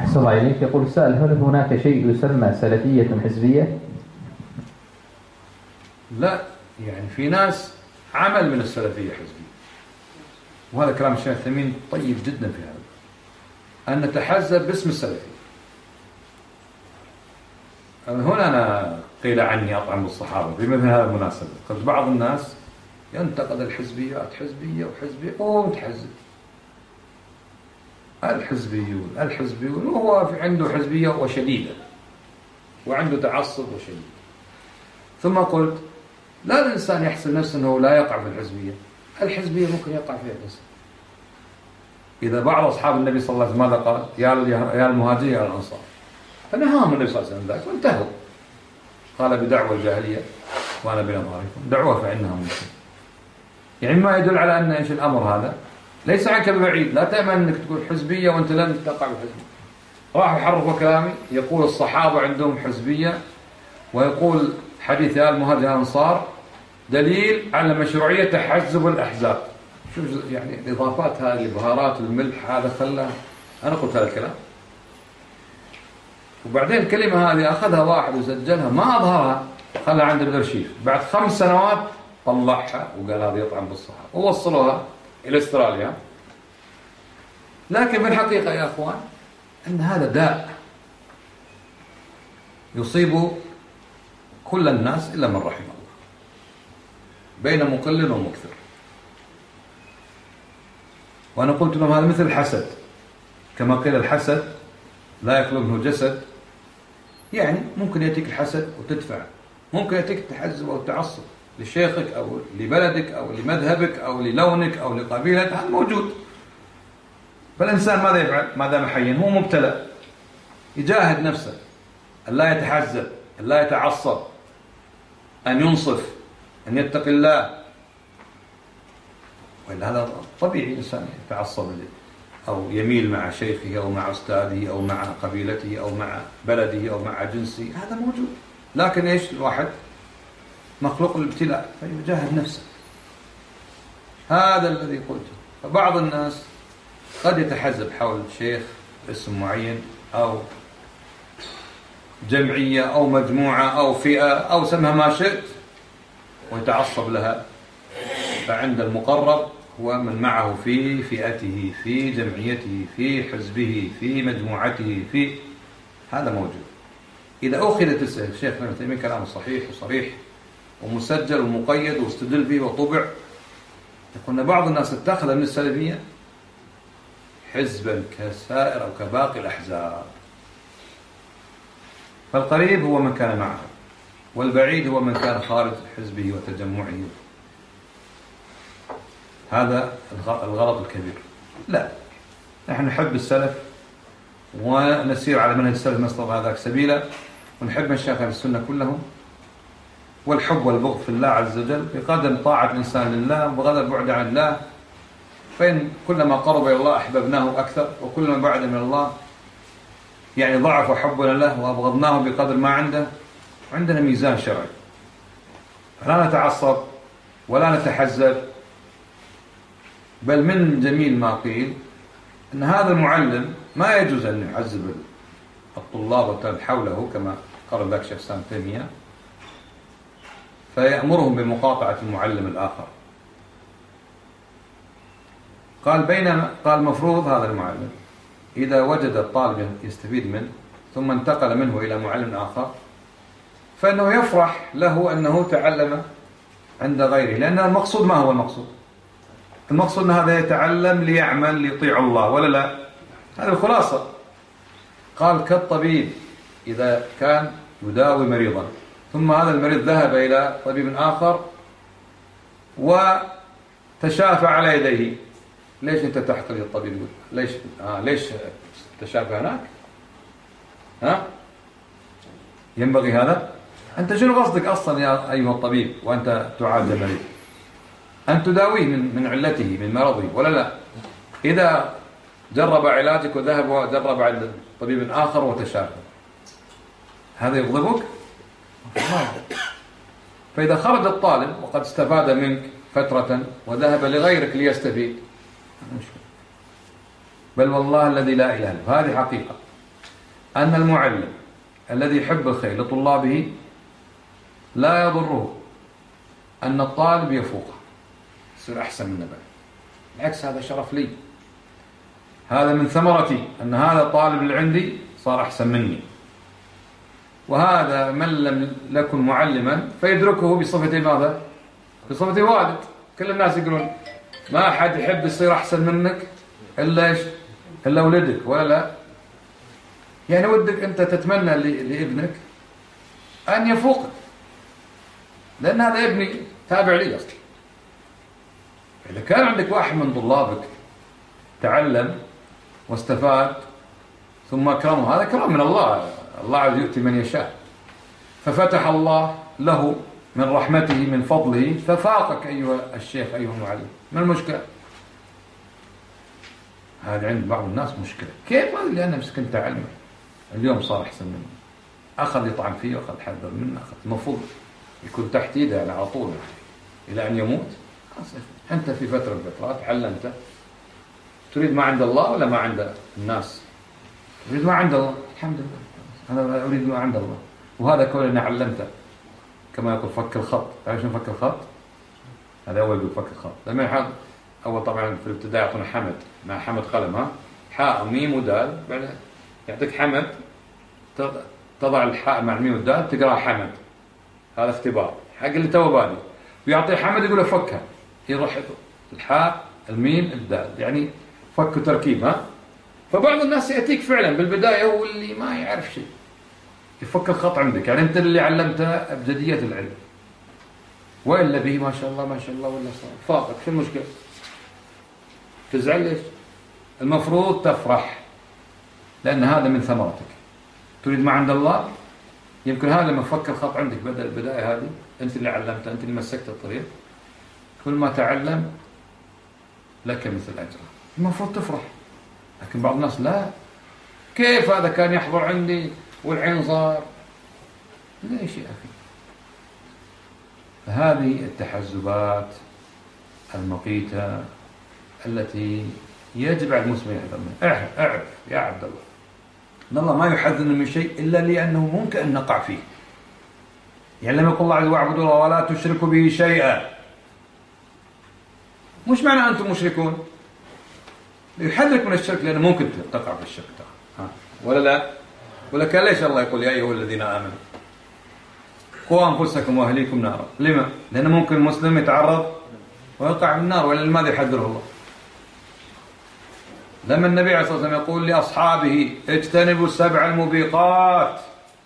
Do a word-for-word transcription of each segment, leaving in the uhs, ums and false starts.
أحسن الله إليك. يقول السائل: هل هناك شيء يسمى سلفية حزبية؟ لا، يعني في ناس عمل من السلفية حزبية، وهذا كلام الشيخ ثمين طيب جدا في هذا، أن نتحزب باسم السلفية. هنا أنا قيل عني أطعم الصحابة بمثل هذا المناسبة، قد بعض الناس ينتقد الحزبيات، حزبية وحزبية ومتحزب، الحزبيون الحزبيون وهو في عنده حزبية وشديدة وعنده تعصب وشديد. ثم قلت لا الإنسان يحسب نفسه أنه لا يقع في الحزبية، الحزبية ممكن يقع فيها الإنسان. إذا بعض أصحاب النبي صلى الله عليه وسلم ماذا قال؟ يا المهاجرين يا الأنصار، فنهاهم النبي صلى الله عليه وسلم ذلك وانتهوا. قال بدعوى الجاهلية وأنا بين ظهركم دعوها فإنها ممكن. يعني ما يدل على أن إيش الأمر هذا ليس عنك ببعيد، لا تأمن أنك تقول حزبية وأنت لن تقع بالحزبية. راح يحرفوا كلامي، يقول الصحابة عندهم حزبية، ويقول حديث يا المهاجرين يا الأنصار دليل على مشروعية تحزب الأحزاب. شوف يعني الإضافات هذه، البهارات والملح، هذا خلى أنا قلت هذا الكلام. وبعدين الكلمة هذه أخذها واحد وسجلها، ما أظهرها، خلها عند الأرشيف. بعد خمس سنوات طلعها وقال هذا يطعن بالصحابة، ووصلوها إلى استراليا. لكن في الحقيقة يا أخوان أن هذا داء يصيب كل الناس إلا من رحم الله، بين مقل ومكثر. وأنا قلت لهم هذا مثل الحسد، كما قيل الحسد لا يخلو منه جسد. يعني ممكن يأتيك الحسد وتدفع، ممكن يأتيك التحزب أو التعصب لشيخك أو لبلدك أو لمذهبك أو للونك أو لقبيلتك، هذا موجود. فالإنسان ماذا يفعل؟ ما دام حيا هو مبتلى، يجاهد نفسه أن لا يتحزب، أن لا يتعصب، أن ينصف، أن يتقي الله. وإلا هذا طبيعي الإنسان يتعصب أو يميل مع شيخه أو مع أستاذه أو مع قبيلته أو مع بلده أو مع جنسه، هذا موجود. لكن إيش؟ الواحد مخلوق الابتلاء فيجاهد نفسه. هذا الذي قلته. فبعض الناس قد يتحزب حول شيخ اسم معين أو جمعية أو مجموعة أو فئة أو سمها ما شئت ويتعصب لها، فعند المقرب هو من معه في فئته، في جمعيته، في حزبه، في مجموعته، في هذا موجود. إذا أخذت الشيخ ابن تيمية كلامه صحيح وصريح ومسجل ومقيد واستدل به وطبع، يقول بعض الناس اتخذ من السلفية حزبا كسائر أو كباقي الأحزاب. فالقريب هو من كان معه، والبعيد هو من كان خارج حزبه وتجمعه. هذا الغلط الكبير. لا، نحن نحب السلف ونسير على منهج السلف نستطيع هذاك سبيلا، ونحب مشايخ السنة كلهم، والحب والبغض في الله عز وجل بقدر طاعة الإنسان لله وبقدر بعد عن الله. فإن كلما قرب إلى الله أحببناه أكثر، وكلما بعد من الله يعني ضعف حبنا له وأبغضناه بقدر ما عنده. عندنا ميزان شرعي، لا نتعصب ولا نتحزب. بل من جميل ما قيل أن هذا المعلم ما يجوز أن يعذب الطلاب والتلاميذ حوله كما قال ذاك شيخ سام تيمية، فيأمرهم بمقاطعة المعلم الآخر. قال بينما قال مفروض هذا المعلم إذا وجد الطالب يستفيد منه ثم انتقل منه إلى معلم آخر، فإنه يفرح له أنه تعلم عند غيره، لأن المقصود ما هو المقصود؟ المقصود أن هذا يتعلم ليعمل ليطيع الله، ولا لا؟ هذه الخلاصة. قال كالطبيب إذا كان يداوي مريضا ثم هذا المريض ذهب إلى طبيب آخر وتشافى على يديه، ليش أنت تحقر الطبيب؟ ليش آه ليش تشافى هناك؟ ها؟ ينبغي هذا؟ أنت شنو قصدك أصلا يا أيها الطبيب وأنت تعالج مريض؟ أن تداويه من من علته من مرضه، ولا لا؟ إذا جرب علاجك وذهب وجرب عند طبيب آخر وتشافى، هذا يغضبك؟ فإذا خرج الطالب وقد استفاد منك فترة وذهب لغيرك ليستفيد، بل والله الذي لا إله إلا هو، هذه حقيقة. أن المعلم الذي يحب الخير لطلابه لا يضره أن الطالب يفوقه يصير أحسن منه بعد، بالعكس هذا شرف لي، هذا من ثمرتي أن هذا الطالب اللي عندي صار أحسن مني. وهذا من لم يكن معلما فيدركه بصفة ماذا؟ بصفة والد. كل الناس يقولون ما أحد يحب يصير أحسن منك إلا إيش؟ إلا ولدك، ولا لا؟ يعني ودك أنت تتمنى لابنك أن يفوقك، لأن هذا ابني تابع لي أصلا. إذا كان عندك واحد من طلابك تعلم واستفاد ثم أكرمه، هذا كرم من الله، الله عز يؤتي من يشاء، ففتح الله له من رحمته من فضله ففاقك أيها الشيخ أيها المعلم، ما المشكلة؟ هذا عند بعض الناس مشكلة. كيف؟ هذا لأنه مسكن تعلم اليوم صار أحسن منه، أخذ يطعن فيه وأخذ حذر منه، أخذ المفروض يكون تحت يده على طول إلى أن يموت. أنت في فترة من الفترات علمته، تريد ما عند الله ولا ما عند الناس؟ تريد ما عند الله، الحمد لله، أنا أريد ما عند الله. وهذا كون أنا علمته كما يقول فك الخط. تعرف شنو فك الخط؟ هذا أول يقول فك الخط. لما يحط أول طبعا في الابتدائي يعطونا حمد، مع حمد قلم، ها حاء وميم ودال، بعدين يعطيك حمد تضع الحاء مع الميم والدال تقرأ حمد، هذا اختبار حق اللي تو بادي، ويعطيه حمد يقول له فكها، يروح الحاء الميم الدال، يعني فك تركيب. ها فبعض الناس يأتيك فعلا بالبداية هو اللي ما يعرف شيء يفك الخط عندك، يعني أنت اللي علمته أبجدية العلم، وإلا به ما شاء الله ما شاء الله ولا صار فاقك. شو المشكلة؟ تزعل ليش؟ المفروض تفرح، لأن هذا من ثمرتك. تريد ما عند الله، يمكن هذا لما فك الخط عندك بدأ البداية هذه، أنت اللي علمته، أنت اللي مسكت الطريق، كل ما تعلم لك مثل أجره، المفروض تفرح. لكن بعض الناس لا، كيف هذا كان يحضر عندي والعين صار؟ ليش يا أخي؟ فهذه التحزبات المقيتة التي يجب على المسلم يحذر منها. اعرف اعرف يا عبد الله ان الله ما يحذرنا من شيء الا لانه ممكن ان نقع فيه. يعني لما يقول الله عز وجل واعبدوا الله ولا تشركوا به شيئا، مش معنى انتم مشركون، يحذرك من الشرك لانه ممكن تقع في الشرك، ها ولا لا؟ ولا كان ليش الله يقول يا ايها الذين امنوا قوا انفسكم واهليكم نارا؟ لما؟ لانه ممكن المسلم يتعرض ويقع في النار، ولا لماذا يحذره الله؟ لما النبي عليه الصلاة والسلام يقول لأصحابه اجتنبوا السبع الموبقات،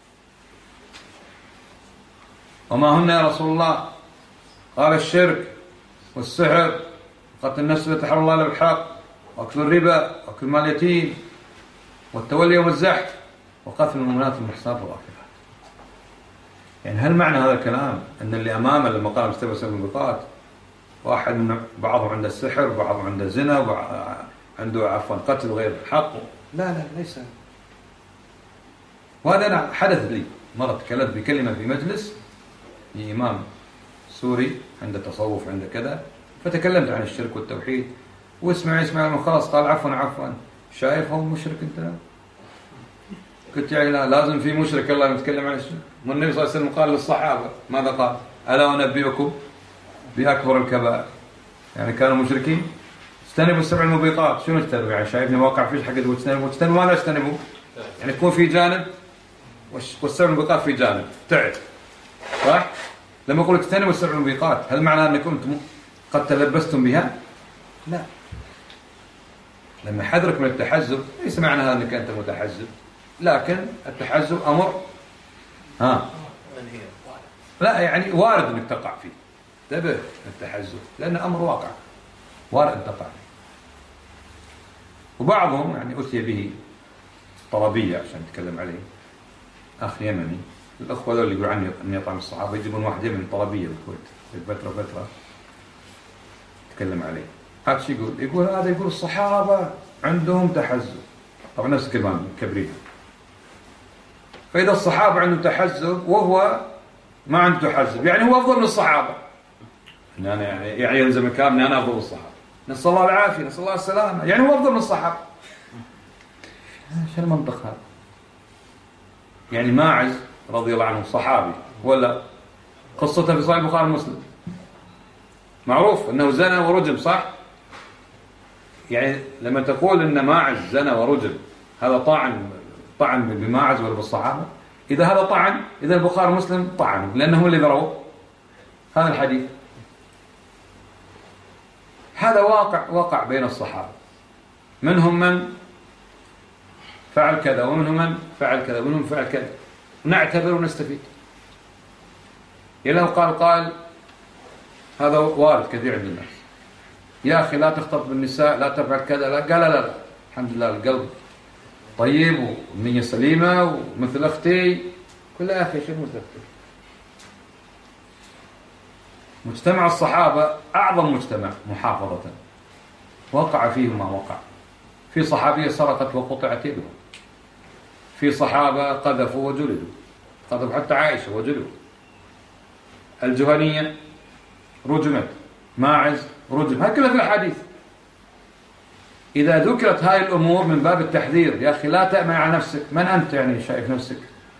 وما هن يا رسول الله؟ قال الشرك والسحر وقتل النفس التي حرم الله بالحق وأكل الربا وأكل مال اليتيم والتولي يوم الزحف وقتل المؤمنات المحصنات الغافلات. يعني هل معنى هذا الكلام أن اللي أمامه لما قال اجتنبوا السبع الموبقات واحد من بعضهم عنده السحر وبعضهم عنده زنا وبعض عنده عفوا قتل غير الحق؟ لا لا ليس. وهذا أنا حدث لي مرة، تكلمت بكلمة في مجلس لإمام سوري عنده تصوف عنده كذا، فتكلمت عن الشرك والتوحيد، واسمع اسمع خلاص قال عفوا عفوا شايف هو مشرك انت؟ قلت يعني لا لازم في مشرك الله يتكلم عن الشرك. والنبي صلى الله عليه وسلم قال للصحابة ماذا قال؟ ألا أنبئكم بأكبر الكبائر؟ يعني كانوا مشركين. اجتنبوا السبع الموبقات، شنو اجتنبوا؟ يعني شايفني واقع فيش حق تقول اجتنبوا، اجتنبوا ماذا اجتنبوا؟ يعني يكون في جانب والسبع الموبقات في جانب، تعب صح؟ لما يقول اجتنبوا السبع الموبقات هل معناه انكم انتم قد تلبستم بها؟ لا. لما حذرك من التحزب ليس معنى هذا انك انت متحزب، لكن التحزب امر ها لا يعني وارد انك تقع فيه. انتبه التحزب لانه امر واقع وارد أن تقع فيه. وبعضهم يعني أتي به طلبية عشان نتكلم عليه، أخ يمني، الأخوة اللي يقول عني أن يطعم الصحابة يجيبون واحد يمني طلبية بالكويت في فترة فترة تكلم عليه. هذا شو يقول؟ يقول هذا يقول الصحابة عندهم تحزب، طبعا نفس الكلمة كبريت. فإذا الصحابة عندهم تحزب وهو ما عنده تحزب يعني هو أفضل من الصحابة، يعني يعني يلزم الكلام أني أنا أفضل من الصحابة، نسأل الله العافية، نسأل الله السلامة، يعني هو أفضل من الصحابة. شو المنطق هذا؟ يعني ماعز رضي الله عنه صحابي ولا؟ قصته في صحيح البخاري ومسلم، معروف أنه زنى ورجم، صح؟ يعني لما تقول أن ماعز زنى ورجم هذا طعن طعن بماعز ولا بالصحابة؟ إذا هذا طعن، إذا البخاري ومسلم طعنوا لأنهم اللي ذروا هذا الحديث. هذا واقع وقع بين الصحابة، منهم من فعل كذا ومنهم من فعل كذا ومنهم فعل كذا، نعتبر ونستفيد. لو قال قال هذا وارد كثير عند الناس، يا أخي لا تختلط بالنساء، لا تفعل كذا، لا، قال لا لا الحمد لله القلب طيب والنية سليمة ومثل أختي، كل يا أخي شو مثل أختي؟ مجتمع الصحابة أعظم مجتمع محافظة، وقع فيه ما وقع. في صحابية سرقت وقطعت يدها، في صحابة قذفوا وجلدوا، قذفوا حتى عائشة وجلدوا، الجهنية رجمت، ماعز رجم، هكذا في الحديث. إذا ذكرت هاي الأمور من باب التحذير، يا أخي لا تأمن على نفسك، من أنت يعني شايف نفسك؟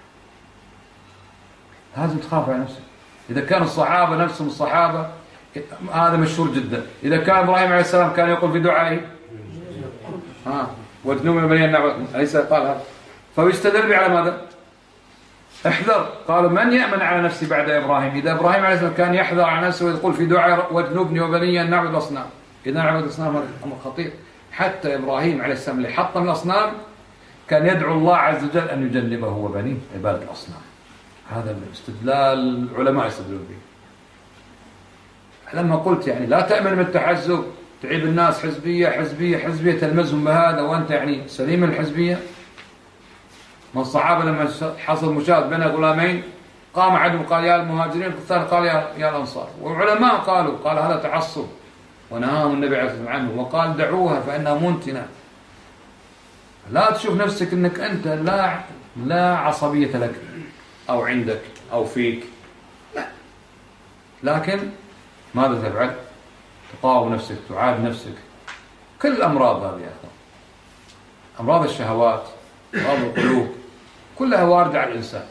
لازم تخاف على نفسك. إذا كان الصحابة نفسهم الصحابة، هذا مشهور جدا. إذا كان إبراهيم عليه السلام كان يقول في دعائه ها واجنبنا بني النعمة، أليس قال هذا؟ فيستدل على ماذا؟ احذر. قالوا من يأمن على نفسه بعد إبراهيم؟ إذا إبراهيم عليه السلام كان يحذر على نفسه ويقول في دعاء واجنبني وبني أن نعبد الأصنام، إذا نعبد الأصنام أمر خطير. حتى إبراهيم عليه السلام اللي حطم الأصنام كان يدعو الله عز وجل أن يجنبه وبنيه عبادة الأصنام. هذا الاستدلال العلماء يستدلون به. لما قلت يعني لا تأمن من التحزب، تعيب الناس حزبية حزبية حزبية تلمزهم بهذا وأنت يعني سليم الحزبية. من الصحابة لما حصل مشاهد بين غلامين قام أحدهم قال يا المهاجرين، والثاني قال يا يا الأنصار. والعلماء قالوا قال هذا تعصب، ونهاهم النبي عليه الصلاة والسلام عنه وقال دعوها فإنها منتنة. لا تشوف نفسك أنك أنت لا لا عصبية لك أو عندك أو فيك، لا، لكن ماذا تفعل؟ تقاوم نفسك، تعاد نفسك. كل الأمراض هذه يا أخوان، أمراض الشهوات، أمراض القلوب، كلها واردة على الإنسان.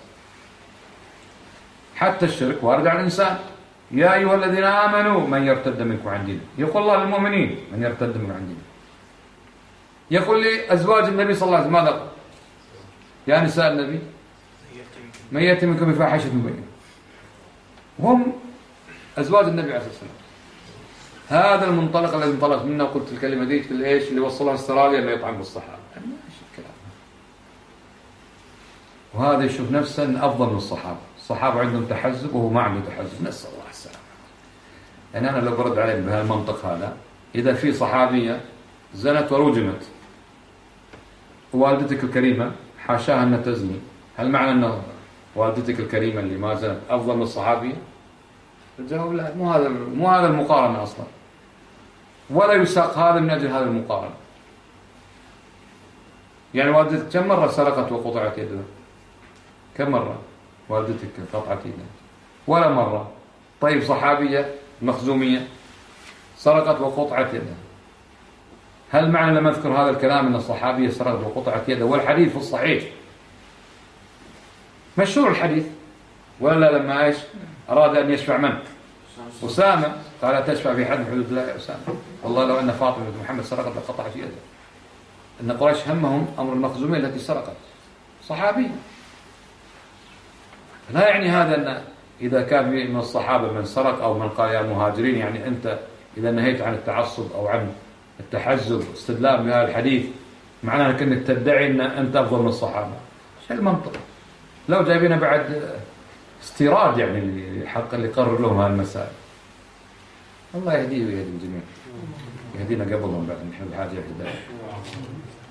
حتى الشرك وارد على الإنسان. يا أيها الذين آمنوا من يرتد منكم عن دينه، يقول الله للمؤمنين من يرتد منكم عن دينه. يقول لي أزواج النبي صلى الله عليه وسلم ماذا قال؟ يا نساء النبي من يأتي منكم بفاحشة مبينة، وهم أزواج النبي عليه الصلاة والسلام. هذا المنطلق الذي انطلق منه وقلت الكلمة دي في الإيش اللي وصلها استراليا أنه يطعن بالصحابة. وهذا يشوف نفسه أن أفضل من الصحابة. الصحابة عندهم تحزب وهو ما عنده تحزب، نسأل الله السلامة. يعني أنا لو برد عليك بهالمنطق هذا، إذا في صحابية زنت ورجمت ووالدتك الكريمة حاشاها أن تزني، هل معنى أن والدتك الكريمة اللي ما زنت أفضل من الصحابية؟ الجواب لا، مو هذا مو هذا المقارنة أصلا، ولا يساق هذا من أجل هذا المقارنة. يعني والدتك كم مرة سرقت وقطعت يدها؟ كم مرة والدتك قطعت يدها؟ ولا مرة. طيب صحابية مخزومية سرقت وقطعت يدها، هل معنى لما أذكر هذا الكلام أن الصحابية سرقت وقطعت يدها؟ والحديث في الصحيح مشهور الحديث، ولا لما إيش أراد أن يشفع من؟ أسامة، قال تشفع في حد من حدود الله يا أسامة، والله لو أن فاطمة بنت محمد سرقت لقطعت يدها. أن قريش همهم أمر المخزومية التي سرقت، صحابي. لا يعني هذا أن إذا كان من الصحابة من سرق أو من قال يا مهاجرين، يعني أنت إذا نهيت عن التعصب أو عن التحزب استدلال بهذا الحديث معناه أنك تدعي أن أنت أفضل من الصحابة. شو المنطق؟ لو جايبين بعد استيراد يعني حق اللي يقرر لهم هذه المسائل. الله يهديه ويهدي الجميع، يهدينا قبلهم بعد نحن الحاجة الهداية.